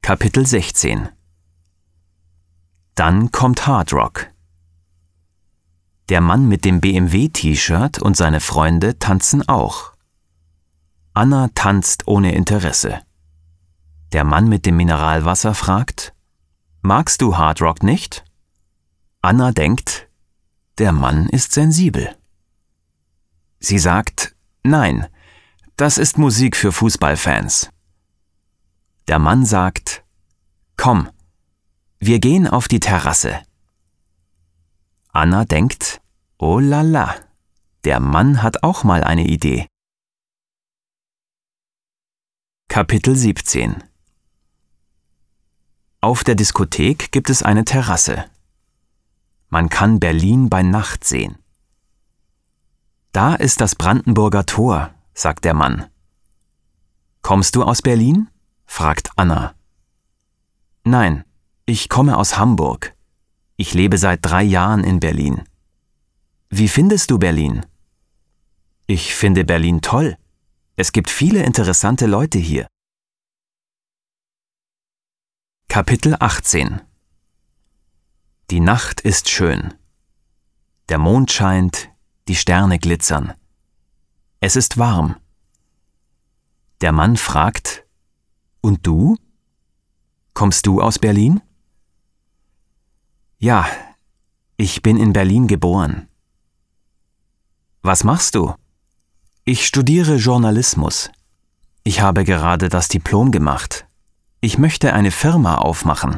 Kapitel 16. Dann kommt Hard Rock. Der Mann mit dem BMW-T-Shirt und seine Freunde tanzen auch. Anna tanzt ohne Interesse. Der Mann mit dem Mineralwasser fragt: »Magst du Hard Rock nicht?« Anna denkt, der Mann ist sensibel. Sie sagt: »Nein, das ist Musik für Fußballfans.« Der Mann sagt: »Komm, wir gehen auf die Terrasse.« Anna denkt, oh la la, der Mann hat auch mal eine Idee. Kapitel 17. Auf der Diskothek gibt es eine Terrasse. Man kann Berlin bei Nacht sehen. »Da ist das Brandenburger Tor«, sagt der Mann. »Kommst du aus Berlin?« fragt Anna. »Nein, ich komme aus Hamburg. Ich lebe seit 3 Jahren in Berlin.« »Wie findest du Berlin?« »Ich finde Berlin toll. Es gibt viele interessante Leute hier.« Kapitel 18. Die Nacht ist schön. Der Mond scheint, die Sterne glitzern. Es ist warm. Der Mann fragt: »Und du? Kommst du aus Berlin?« »Ja, ich bin in Berlin geboren.« »Was machst du?« »Ich studiere Journalismus. Ich habe gerade das Diplom gemacht. Ich möchte eine Firma aufmachen.«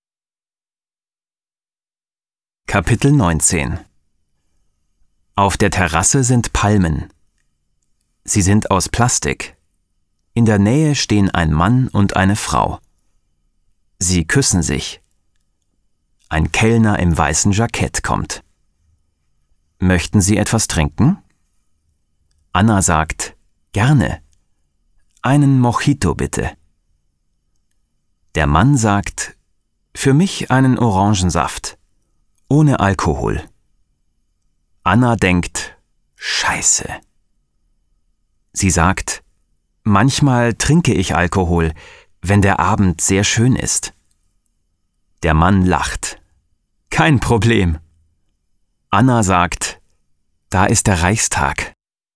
Kapitel 19. Auf der Terrasse sind Palmen. Sie sind aus Plastik. In der Nähe stehen ein Mann und eine Frau. Sie küssen sich. Ein Kellner im weißen Jackett kommt. »Möchten Sie etwas trinken?« Anna sagt: »Gerne. Einen Mojito bitte.« Der Mann sagt: »Für mich einen Orangensaft. Ohne Alkohol.« Anna denkt: »Scheiße.« Sie sagt: »Manchmal trinke ich Alkohol, wenn der Abend sehr schön ist.« Der Mann lacht. »Kein Problem.« Anna sagt: »Da ist der Reichstag.«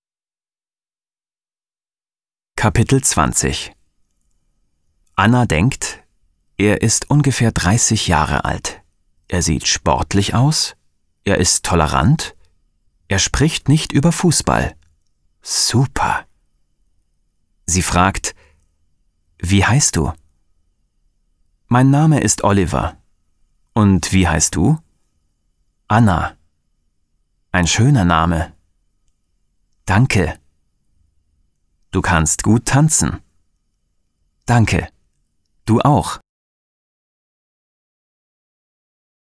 Kapitel 20. Anna denkt, er ist ungefähr 30 Jahre alt. Er sieht sportlich aus, er ist tolerant, er spricht nicht über Fußball. Super. Sie fragt: »Wie heißt du?« »Mein Name ist Oliver. Und wie heißt du?« »Anna.« »Ein schöner Name.« »Danke.« »Du kannst gut tanzen.« »Danke. Du auch.«